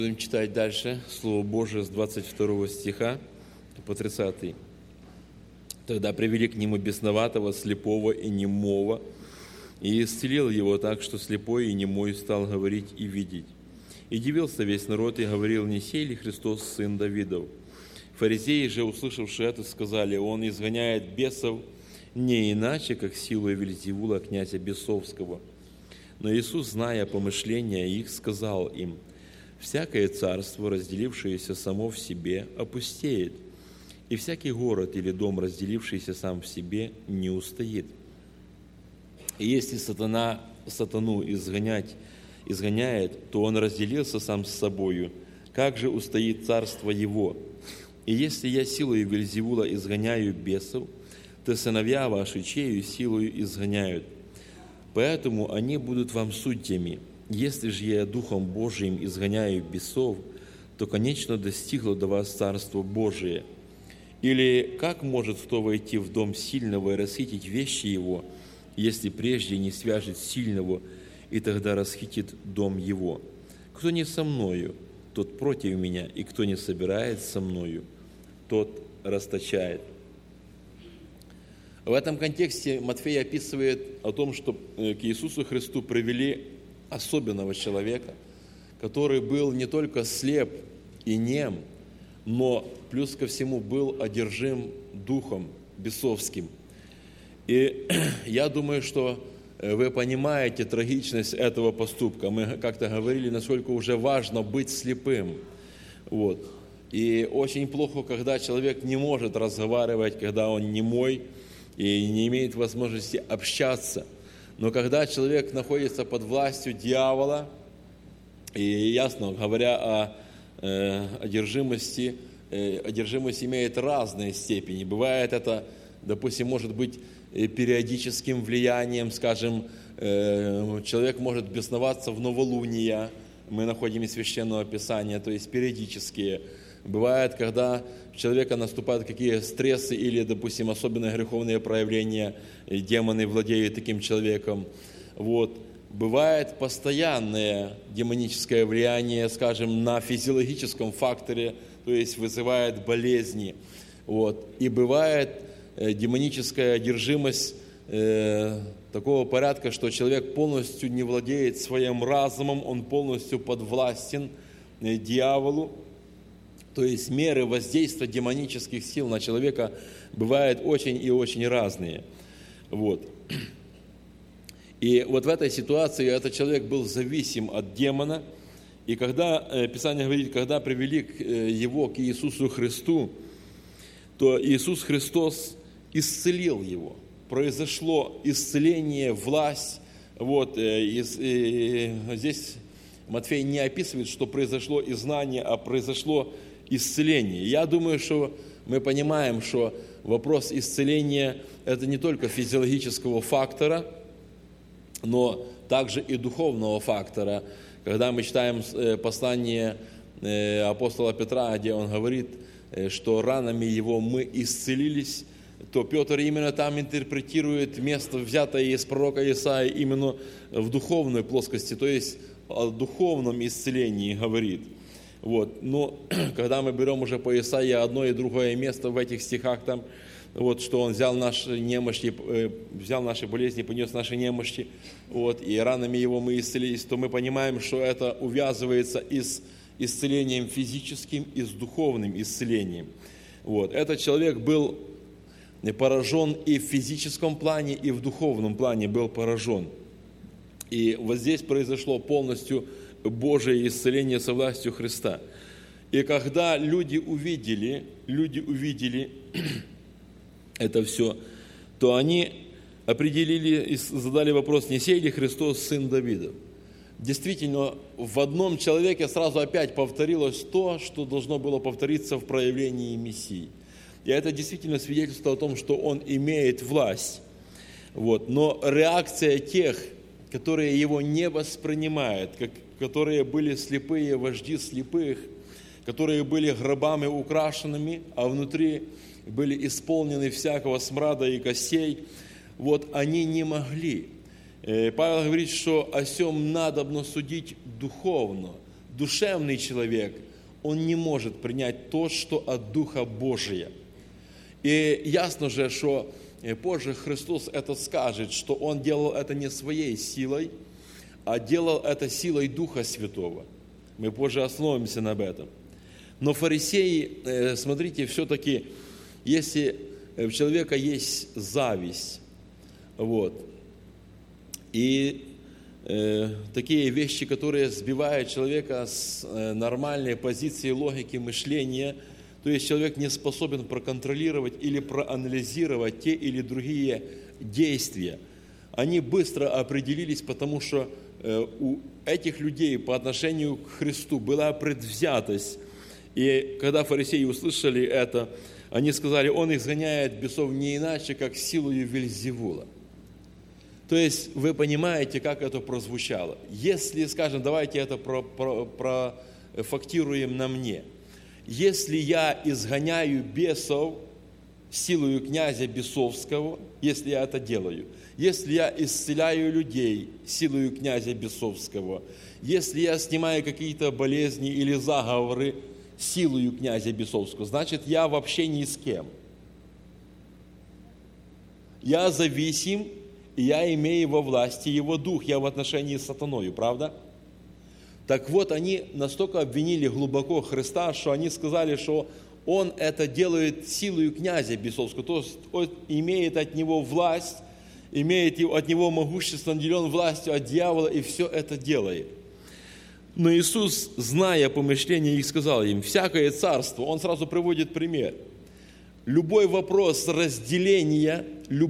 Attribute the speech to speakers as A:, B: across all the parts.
A: Будем читать дальше Слово Божие с 22 стиха по 30. «Тогда привели к нему бесноватого, слепого и немого, и исцелил его так, что слепой и немой стал говорить и видеть. И дивился весь народ и говорил: не сей ли Христос, сын Давидов? Фарисеи же, услышавши это, сказали: он изгоняет бесов не иначе, как силой Вельзевула, князя бесовского. Но Иисус, зная помышления их, сказал им: всякое царство, разделившееся само в себе, опустеет, и всякий город или дом, разделившийся сам в себе, не устоит. И если сатану изгоняет, то он разделился сам с собою. Как же устоит царство его? И если я силою Вельзевула изгоняю бесов, то сыновья ваши чею силою изгоняют. Поэтому они будут вам судьями. Если же я Духом Божиим изгоняю бесов, то, конечно, достигло до вас Царство Божие. Или как может кто войти в дом сильного и расхитить вещи его, если прежде не свяжет сильного, и тогда расхитит дом его? Кто не со мною, тот против меня, и кто не собирает со мною, тот расточает». В этом контексте Матфей описывает о том, что к Иисусу Христу привели особенного человека, который был не только слеп и нем, но плюс ко всему был одержим духом бесовским. И я думаю, что вы понимаете трагичность этого поступка. Мы как-то говорили, насколько уже важно быть слепым. Вот. И очень плохо, когда человек не может разговаривать, когда он немой и не имеет возможности общаться. Но когда человек находится под властью дьявола, и ясно, говоря о одержимости, одержимость имеет разные степени. Бывает это, допустим, может быть периодическим влиянием, скажем, человек может бесноваться в новолуние, мы находим из Священного Писания, то есть периодические. Бывает, когда у человека наступают какие стрессы или, допустим, особенно греховные проявления, демоны владеют таким человеком. Вот. Бывает постоянное демоническое влияние, скажем, на физиологическом факторе, то есть вызывает болезни. Вот. И бывает демоническая одержимость такого порядка, что человек полностью не владеет своим разумом, он полностью подвластен дьяволу. То есть меры воздействия демонических сил на человека бывают очень и очень разные. Вот. И вот в этой ситуации этот человек был зависим от демона. И когда, Писание говорит, когда привели его к Иисусу Христу, то Иисус Христос исцелил его. Произошло исцеление, власть. Вот. И здесь Матфей не описывает, что произошло изгнание, а произошло исцеление. Я думаю, что мы понимаем, что вопрос исцеления – это не только физиологического фактора, но также и духовного фактора. Когда мы читаем послание апостола Петра, где он говорит, что ранами его мы исцелились, то Петр именно там интерпретирует место, взятое из пророка Исаии, именно в духовной плоскости, то есть о духовном исцелении говорит. Вот. Но когда мы берем уже по Исаии одно и другое место в этих стихах, там, вот, что Он взял наши немощи, взял наши болезни, понес наши немощи, вот, и ранами Его мы исцелились, то мы понимаем, что это увязывается и с исцелением физическим, и с духовным исцелением. Вот. Этот человек был поражен и в физическом плане, и в духовном плане был поражен. И вот здесь произошло полностью Божие исцеление со властью Христа. И когда люди увидели это все, то они определили и задали вопрос, не сей ли Христос, сын Давидов? Действительно, в одном человеке сразу опять повторилось то, что должно было повториться в проявлении Мессии. И это действительно свидетельство о том, что он имеет власть. Вот. Но реакция тех, которые его не воспринимают, которые были слепые, вожди слепых, которые были гробами украшенными, а внутри были исполнены всякого смрада и костей, вот они не могли. Павел говорит, что о сем надобно судить духовно. душевный человек, он не может принять то, что от Духа Божия. И ясно же, что позже Христос это скажет, что Он делал это не своей силой, а делал это силой Духа Святого. Мы позже остановимся на этом. Но фарисеи, смотрите, все-таки, если у человека есть зависть, и такие вещи, которые сбивают человека с нормальной позиции логики мышления, то есть человек не способен проконтролировать или проанализировать те или другие действия. Они быстро определились, потому что у этих людей по отношению к Христу была предвзятость. И когда фарисеи услышали это, они сказали: он изгоняет бесов не иначе, как силою Вельзевула. То есть вы понимаете, как это прозвучало. Если, скажем, давайте это профактируем на мне. Если я изгоняю бесов силою князя бесовского, если я это делаю, если я исцеляю людей силою князя бесовского, если я снимаю какие-то болезни или заговоры силою князя бесовского, значит, я вообще ни с кем. Я зависим, и я имею во власти его дух, я в отношении с сатаною, правда? Так вот, они настолько обвинили глубоко Христа, что они сказали, что Он это делает силою князя бесовского, то есть Он имеет от Него власть, имеет от Него могущество, наделен властью от дьявола, и все это делает. Но Иисус, зная помышления их, сказал им: всякое царство, Он сразу приводит пример. Любой вопрос разделения,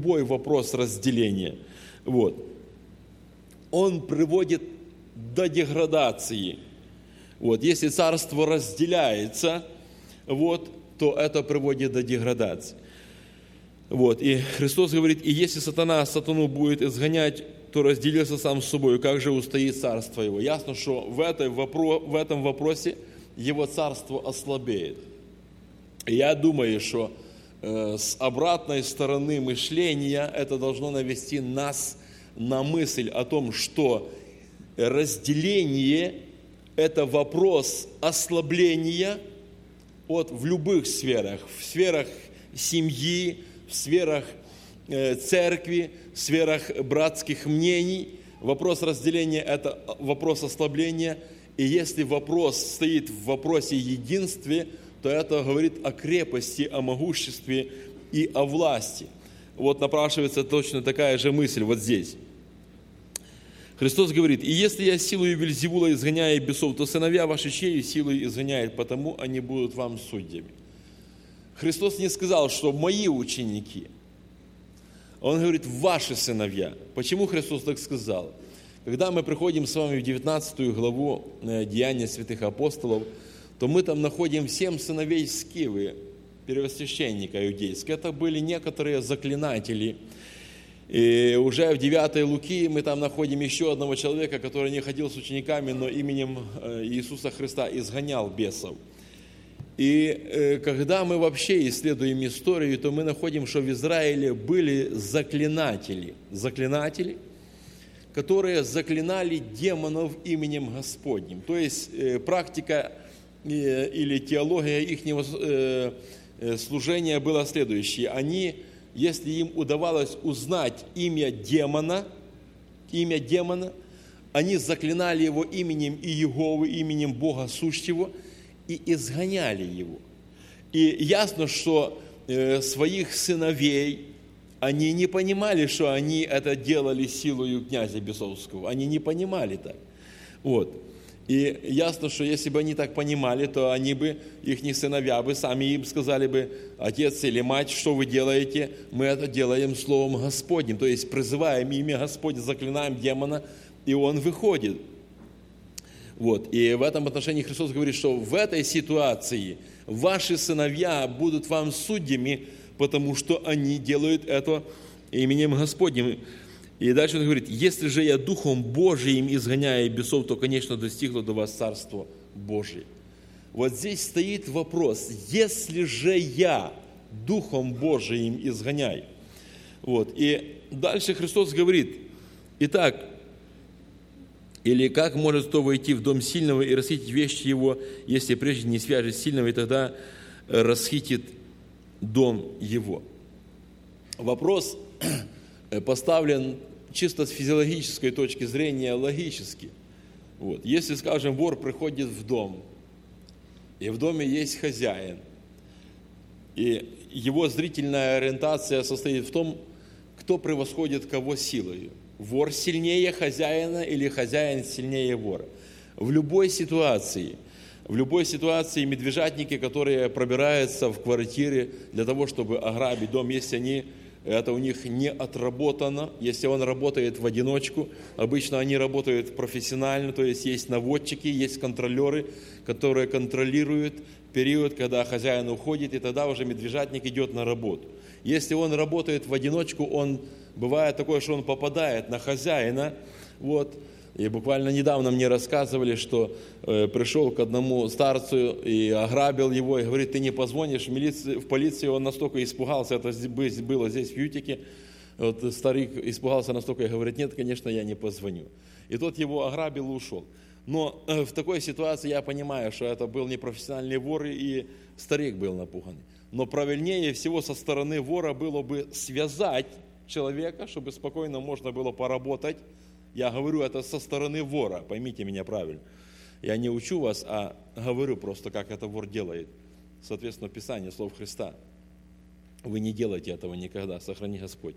A: он приводит до деградации. Если царство разделяется, то это приводит до деградации. И Христос говорит: и если сатана сатану будет изгонять, то разделился сам с собой, как же устоит царство его? Ясно, что в этом вопросе его царство ослабеет. И я думаю, что с обратной стороны мышления это должно навести нас на мысль о том, что разделение – это вопрос ослабления в любых сферах, в сферах семьи, в сферах церкви, в сферах братских мнений. Вопрос разделения – это вопрос ослабления. И если вопрос стоит в вопросе единства, то это говорит о крепости, о могуществе и о власти. Напрашивается точно такая же мысль здесь. Христос говорит: и если я силою Вельзевула изгоняю бесов, то сыновья ваши чьей силой изгоняют, потому они будут вам судьями. Христос не сказал, что мои ученики. Он говорит: ваши сыновья. Почему Христос так сказал? Когда мы приходим с вами в 19 главу Деяния святых апостолов, то мы там находим 7 сыновей Скивы, первосвященника иудейского. Это были некоторые заклинатели. И уже в 9 Луки мы там находим еще одного человека, который не ходил с учениками, но именем Иисуса Христа изгонял бесов. И когда мы вообще исследуем историю, то мы находим, что в Израиле были заклинатели, которые заклинали демонов именем Господним. То есть практика или теология их служения была следующей. Они, если им удавалось узнать имя демона, они заклинали его именем Иеговы, именем Бога сущего, и изгоняли его. И ясно, что своих сыновей они не понимали, что они это делали силою князя бесовского. Они не понимали так. И ясно, что если бы они так понимали, то они бы, их сыновья бы, сами им сказали бы: отец или мать, что вы делаете? Мы это делаем Словом Господним. То есть призываем имя Господне, заклинаем демона, и он выходит. И в этом отношении Христос говорит, что в этой ситуации ваши сыновья будут вам судьями, потому что они делают это именем Господним. И дальше он говорит: если же я Духом Божиим изгоняю бесов, то, конечно, достигло до вас Царство Божие. Здесь стоит вопрос: если же я Духом Божиим изгоняю. И дальше Христос говорит: итак, Или как может кто войти в дом сильного и расхитить вещи его, если прежде не свяжет сильного, и тогда расхитит дом его? Вопрос поставлен чисто с физиологической точки зрения, логически. Вот. Если, скажем, вор приходит в дом, и в доме есть хозяин, и его зрительная ориентация состоит в том, кто превосходит кого силой. Вор сильнее хозяина или хозяин сильнее вора. В любой ситуации медвежатники, которые пробираются в квартиры для того, чтобы ограбить дом, если это у них не отработано, если он работает в одиночку, обычно они работают профессионально, то есть наводчики, есть контролеры, которые контролируют период, когда хозяин уходит, и тогда уже медвежатник идет на работу. Если он работает в одиночку, бывает такое, что он попадает на хозяина. Вот. И буквально недавно мне рассказывали, что пришел к одному старцу и ограбил его, и говорит: ты не позвонишь в полицию? Он настолько испугался, это было здесь в Ютике. Вот старик испугался настолько и говорит: нет, конечно, я не позвоню. И тот его ограбил и ушел. Но в такой ситуации я понимаю, что это был непрофессиональный вор, и старик был напуганный. Но правильнее всего со стороны вора было бы связать человека, чтобы спокойно можно было поработать. Я говорю это со стороны вора, поймите меня правильно. Я не учу вас, а говорю просто, как это вор делает. Соответственно, Писание, слов Христа. Вы не делаете этого никогда, сохрани Господь.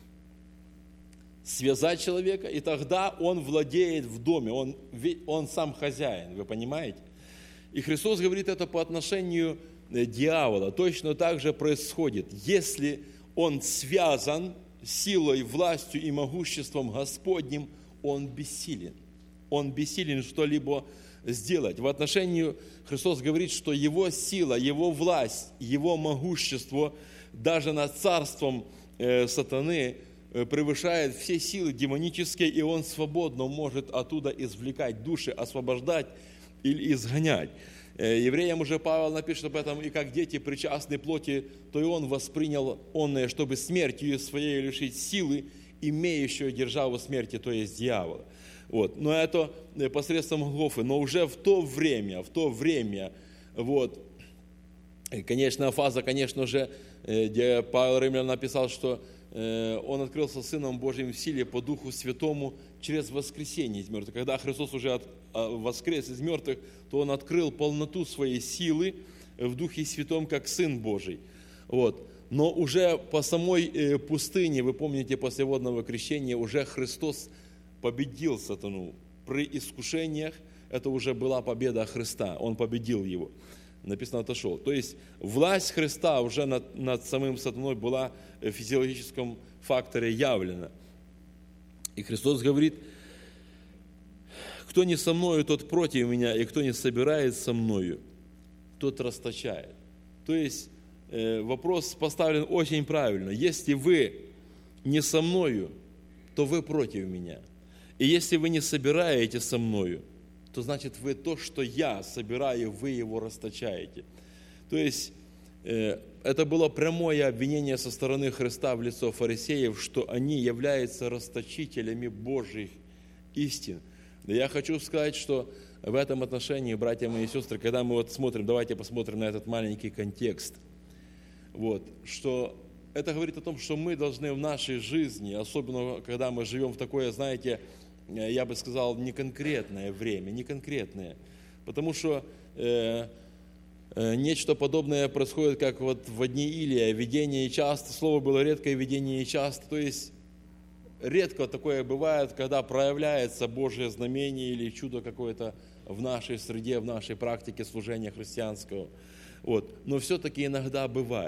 A: Связать человека, и тогда он владеет в доме, он сам хозяин, вы понимаете? И Христос говорит это по отношению дьявола. Точно так же происходит. Если он связан силой, властью и могуществом Господним, он бессилен. Он бессилен что-либо сделать. В отношении Христос говорит, что его сила, его власть, его могущество даже над царством сатаны превышает все силы демонические, и он свободно может оттуда извлекать души, освобождать или изгонять. Евреям уже Павел напишет об этом: и как дети причастны плоти, то и он воспринял онное, чтобы смертью своей лишить силы, имеющую державу смерти, то есть дьявола. Вот. Но это посредством Голгофы. Но уже в то время, вот, конечная фаза, конечно же, где Павел Римлян написал, что он открылся Сыном Божьим в силе по Духу Святому через воскресение из мертвых. Когда Христос уже воскрес из мертвых, то Он открыл полноту своей силы в Духе Святом, как Сын Божий. Вот. Но уже по самой пустыне, вы помните, после водного крещения, уже Христос победил сатану. При искушениях это уже была победа Христа, Он победил его. Написано, отошел. То есть власть Христа уже над самым сатаной была в физиологическом факторе явлена. И Христос говорит: кто не со мною, тот против меня, и кто не собирает со мною, тот расточает. То есть вопрос поставлен очень правильно. Если вы не со мною, то вы против меня. И если вы не собираете со мною, то значит вы то, что я собираю, вы его расточаете. То есть это было прямое обвинение со стороны Христа в лицо фарисеев, что они являются расточителями Божьих истин. Но я хочу сказать, что в этом отношении, братья мои и сестры, когда мы смотрим, давайте посмотрим на этот маленький контекст, вот, что это говорит о том, что мы должны в нашей жизни, особенно когда мы живем в такое, знаете, я бы сказал, неконкретное время, неконкретное. Потому что нечто подобное происходит, как вот в дни Илия, видение и часто, слово было редкое, видение и часто, то есть редко такое бывает, когда проявляется Божье знамение или чудо какое-то в нашей среде, в нашей практике служения христианского. Вот. Но все-таки иногда бывает.